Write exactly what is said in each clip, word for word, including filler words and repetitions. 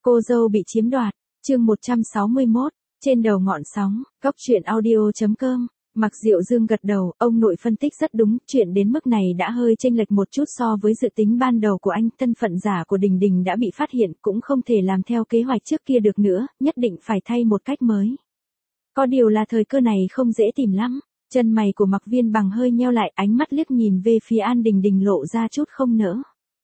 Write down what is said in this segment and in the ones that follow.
Cô dâu bị chiếm đoạt, chương một trăm sáu mươi mốt, trên đầu ngọn sóng, góc truyện audio.com. Mặc Diệu Dương gật đầu, ông nội phân tích rất đúng, chuyện đến mức này đã hơi chênh lệch một chút so với dự tính ban đầu của anh, thân phận giả của Đình Đình đã bị phát hiện, cũng không thể làm theo kế hoạch trước kia được nữa, nhất định phải thay một cách mới. Có điều là thời cơ này không dễ tìm lắm, chân mày của Mạc Viên Bằng hơi nheo lại, ánh mắt liếc nhìn về phía An Đình Đình lộ ra chút không nỡ.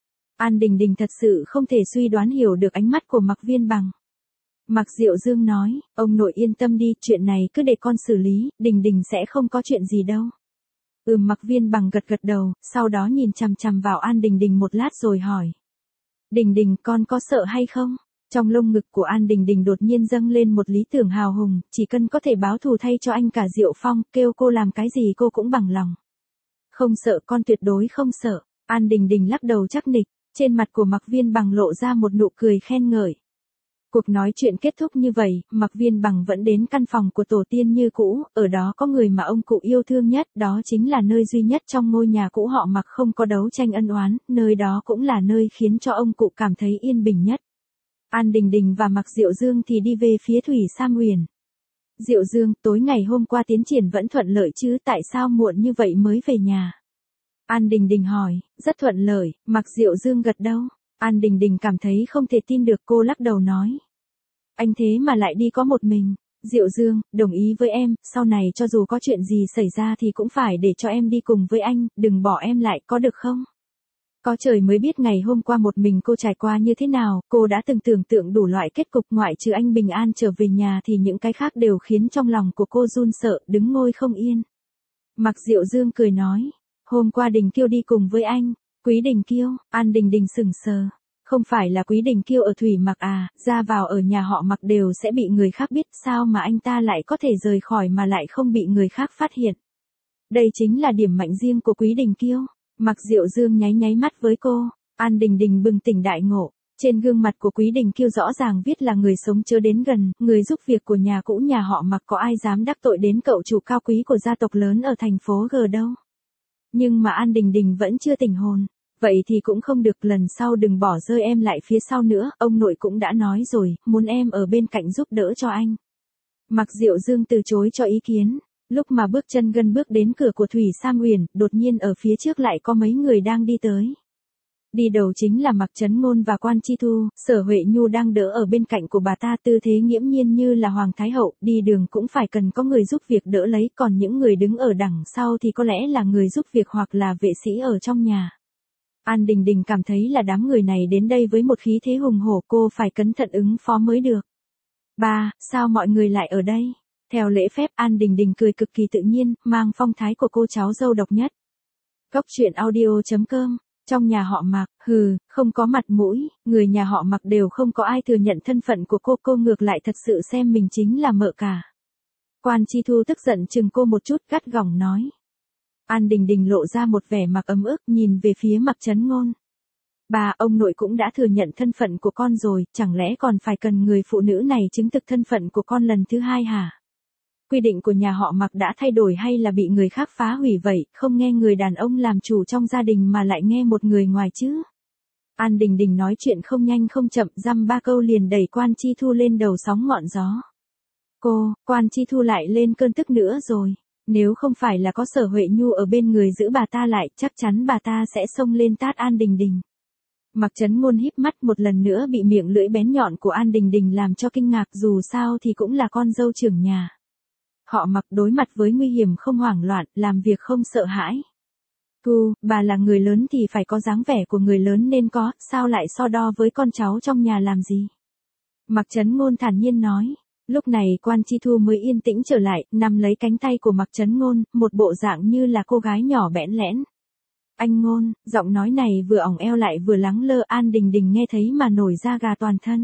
An Đình Đình thật sự không thể suy đoán hiểu được ánh mắt của Mạc Viên Bằng. Mạc Diệu Dương nói, ông nội yên tâm đi, chuyện này cứ để con xử lý, Đình Đình sẽ không có chuyện gì đâu. Ừm, Mạc Viên Bằng gật gật đầu, sau đó nhìn chằm chằm vào An Đình Đình một lát rồi hỏi. Đình Đình, con có sợ hay không? Trong lông ngực của An Đình Đình đột nhiên dâng lên một lý tưởng hào hùng, chỉ cần có thể báo thù thay cho anh cả Diệu Phong, kêu cô làm cái gì cô cũng bằng lòng. Không sợ, con tuyệt đối không sợ. An Đình Đình lắc đầu chắc nịch, trên mặt của Mạc Viên Bằng lộ ra một nụ cười khen ngợi. Cuộc nói chuyện kết thúc như vậy, Mạc Viên Bằng vẫn đến căn phòng của tổ tiên như cũ, ở đó có người mà ông cụ yêu thương nhất, đó chính là nơi duy nhất trong ngôi nhà cũ họ Mạc không có đấu tranh ân oán, nơi đó cũng là nơi khiến cho ông cụ cảm thấy yên bình nhất. An Đình Đình và Mạc Diệu Dương thì đi về phía Thủy Sam Huyền. Diệu Dương, tối ngày hôm qua tiến triển vẫn thuận lợi chứ, tại sao muộn như vậy mới về nhà? An Đình Đình hỏi, rất thuận lợi, Mạc Diệu Dương gật đầu. An Đình Đình cảm thấy không thể tin được, cô lắc đầu nói. Anh thế mà lại đi có một mình. Diệu Dương, đồng ý với em, sau này cho dù có chuyện gì xảy ra thì cũng phải để cho em đi cùng với anh, đừng bỏ em lại, có được không? Có trời mới biết ngày hôm qua một mình cô trải qua như thế nào, cô đã từng tưởng tượng đủ loại kết cục, ngoại trừ anh bình an trở về nhà thì những cái khác đều khiến trong lòng của cô run sợ, đứng ngồi không yên. Mạc Diệu Dương cười nói, hôm qua Đình Kiêu đi cùng với anh. Quý Đình Kiêu, An Đình Đình sững sờ. Không phải là Quý Đình Kiêu ở Thủy Mạc à, ra vào ở nhà họ Mạc đều sẽ bị người khác biết, sao mà anh ta lại có thể rời khỏi mà lại không bị người khác phát hiện. Đây chính là điểm mạnh riêng của Quý Đình Kiêu. Mạc Diệu Dương nháy nháy mắt với cô, An Đình Đình bừng tỉnh đại ngộ. Trên gương mặt của Quý Đình Kiêu rõ ràng viết là người sống chớ đến gần, người giúp việc của nhà cũ nhà họ Mạc, có ai dám đắc tội đến cậu chủ cao quý của gia tộc lớn ở thành phố G đâu. Nhưng mà An Đình Đình vẫn chưa tỉnh hồn. Vậy thì cũng không được, lần sau đừng bỏ rơi em lại phía sau nữa, ông nội cũng đã nói rồi, muốn em ở bên cạnh giúp đỡ cho anh. Mạc Diệu Dương từ chối cho ý kiến, lúc mà bước chân gần bước đến cửa của Thủy Sam Huyền, đột nhiên ở phía trước lại có mấy người đang đi tới. Đi đầu chính là Mạc Trấn Ngôn và Quan Chi Thu, Sở Huệ Nhu đang đỡ ở bên cạnh của bà ta, tư thế nghiễm nhiên như là Hoàng Thái Hậu, đi đường cũng phải cần có người giúp việc đỡ lấy, còn những người đứng ở đằng sau thì có lẽ là người giúp việc hoặc là vệ sĩ ở trong nhà. An Đình Đình cảm thấy là đám người này đến đây với một khí thế hùng hổ, cô phải cẩn thận ứng phó mới được. Ba, sao mọi người lại ở đây? Theo lễ phép, An Đình Đình cười cực kỳ tự nhiên, mang phong thái của cô cháu dâu độc nhất. Góc truyện audio.com. Trong nhà họ Mạc, hừ, không có mặt mũi, người nhà họ Mạc đều không có ai thừa nhận thân phận của cô, cô ngược lại thật sự xem mình chính là mợ cả. Quan Chi Thu tức giận chừng cô một chút, gắt gỏng nói. An Đình Đình lộ ra một vẻ mặt ấm ức, nhìn về phía Mạc Trấn Ngôn. Bà, ông nội cũng đã thừa nhận thân phận của con rồi, chẳng lẽ còn phải cần người phụ nữ này chứng thực thân phận của con lần thứ hai hả? Quy định của nhà họ Mạc đã thay đổi hay là bị người khác phá hủy vậy, không nghe người đàn ông làm chủ trong gia đình mà lại nghe một người ngoài chứ? An Đình Đình nói chuyện không nhanh không chậm, dăm ba câu liền đẩy Quan Chi Thu lên đầu sóng ngọn gió. Cô, Quan Chi Thu lại lên cơn tức nữa rồi. Nếu không phải là có Sở Huệ Nhu ở bên người giữ bà ta lại, chắc chắn bà ta sẽ xông lên tát An Đình Đình. Mạc Trấn Ngôn híp mắt một lần nữa bị miệng lưỡi bén nhọn của An Đình Đình làm cho kinh ngạc, dù sao thì cũng là con dâu trưởng nhà. Họ Mạc đối mặt với nguy hiểm không hoảng loạn, làm việc không sợ hãi. Thu, bà là người lớn thì phải có dáng vẻ của người lớn nên có, sao lại so đo với con cháu trong nhà làm gì? Mạc Trấn Ngôn thản nhiên nói. Lúc này Quan Chi Thu mới yên tĩnh trở lại, nắm lấy cánh tay của Mạc Trấn Ngôn, một bộ dạng như là cô gái nhỏ bẽn lẽn. Anh Ngôn, giọng nói này vừa ỏng eo lại vừa lắng lơ, An Đình Đình nghe thấy mà nổi da gà toàn thân.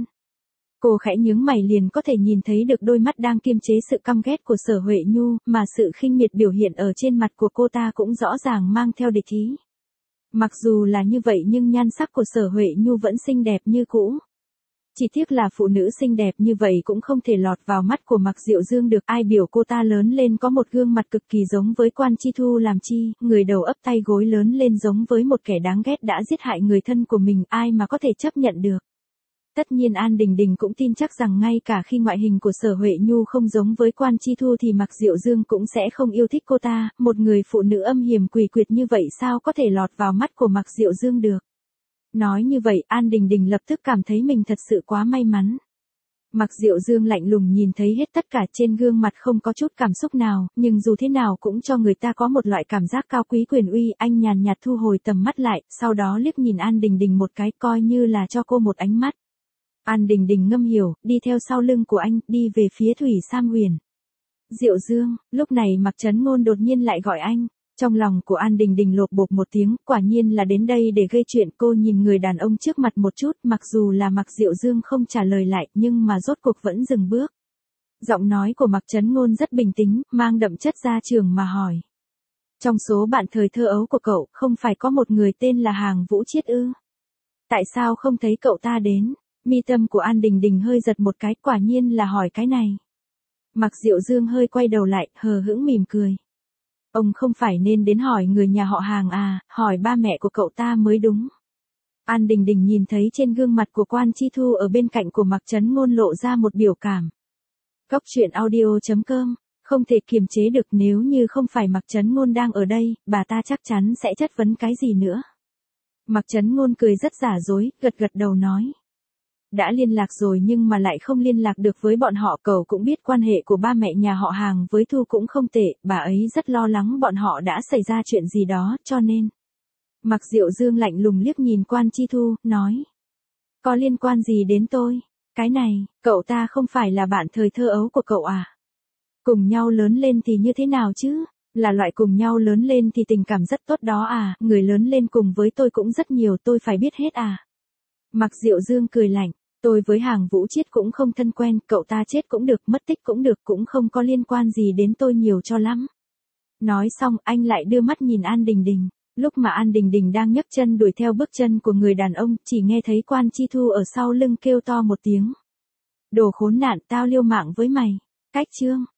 Cô khẽ nhướng mày liền có thể nhìn thấy được đôi mắt đang kiềm chế sự căm ghét của Sở Huệ Nhu, mà sự khinh miệt biểu hiện ở trên mặt của cô ta cũng rõ ràng mang theo địch ý. Mặc dù là như vậy nhưng nhan sắc của Sở Huệ Nhu vẫn xinh đẹp như cũ. Chỉ tiếc là phụ nữ xinh đẹp như vậy cũng không thể lọt vào mắt của Mạc Diệu Dương được, ai biểu cô ta lớn lên có một gương mặt cực kỳ giống với Quan Chi Thu làm chi, người đầu ấp tay gối lớn lên giống với một kẻ đáng ghét đã giết hại người thân của mình, ai mà có thể chấp nhận được. Tất nhiên An Đình Đình cũng tin chắc rằng ngay cả khi ngoại hình của Sở Huệ Nhu không giống với Quan Chi Thu thì Mạc Diệu Dương cũng sẽ không yêu thích cô ta, một người phụ nữ âm hiểm quỷ quyệt như vậy sao có thể lọt vào mắt của Mạc Diệu Dương được. Nói như vậy An Đình Đình lập tức cảm thấy mình thật sự quá may mắn. Mạc Diệu Dương lạnh lùng nhìn thấy hết tất cả, trên gương mặt không có chút cảm xúc nào, nhưng dù thế nào cũng cho người ta có một loại cảm giác cao quý quyền uy. Anh nhàn nhạt thu hồi tầm mắt lại, sau đó liếc nhìn An Đình Đình một cái, coi như là cho cô một ánh mắt. An Đình Đình ngâm hiểu, đi theo sau lưng của anh, đi về phía Thủy Sam Huyền. Diệu Dương, lúc này Mạc Chấn Ngôn đột nhiên lại gọi anh. Trong lòng của An Đình Đình lộp bộp một tiếng, quả nhiên là đến đây để gây chuyện. Cô nhìn người đàn ông trước mặt một chút, mặc dù là Mạc Diệu Dương không trả lời lại, nhưng mà rốt cuộc vẫn dừng bước. Giọng nói của Mạc Chấn Ngôn rất bình tĩnh, mang đậm chất gia trưởng mà hỏi. Trong số bạn thời thơ ấu của cậu, không phải có một người tên là Hàng Vũ Chiết ư? Tại sao không thấy cậu ta đến? Mi tâm của An Đình Đình hơi giật một cái, quả nhiên là hỏi cái này. Mạc Diệu Dương hơi quay đầu lại, hờ hững mỉm cười. Ông không phải nên đến hỏi người nhà họ Hàng à, hỏi ba mẹ của cậu ta mới đúng. An Đình Đình nhìn thấy trên gương mặt của Quan Chi Thu ở bên cạnh của Mạc Chấn Ngôn lộ ra một biểu cảm. Cốc truyện audio chấm com, không thể kiềm chế được, nếu như không phải Mạc Chấn Ngôn đang ở đây, bà ta chắc chắn sẽ chất vấn cái gì nữa. Mạc Chấn Ngôn cười rất giả dối, gật gật đầu nói. Đã liên lạc rồi nhưng mà lại không liên lạc được với bọn họ. Cậu cũng biết quan hệ của ba mẹ nhà họ Hàng với Thu cũng không tệ, bà ấy rất lo lắng bọn họ đã xảy ra chuyện gì đó, cho nên. Mạc Diệu Dương lạnh lùng liếc nhìn Quan Chi Thu, nói. Có liên quan gì đến tôi? Cái này, cậu ta không phải là bạn thời thơ ấu của cậu à? Cùng nhau lớn lên thì như thế nào chứ? Là loại cùng nhau lớn lên thì tình cảm rất tốt đó à? Người lớn lên cùng với tôi cũng rất nhiều, tôi phải biết hết à? Mạc Diệu Dương cười lạnh. Tôi với Hàng Vũ Chiết cũng không thân quen, cậu ta chết cũng được, mất tích cũng được, cũng không có liên quan gì đến tôi nhiều cho lắm. Nói xong anh lại đưa mắt nhìn An Đình Đình. Lúc mà An Đình Đình đang nhấc chân đuổi theo bước chân của người đàn ông, chỉ nghe thấy Quan Chi Thu ở sau lưng kêu to một tiếng. Đồ khốn nạn, tao liêu mạng với mày. Cách chương.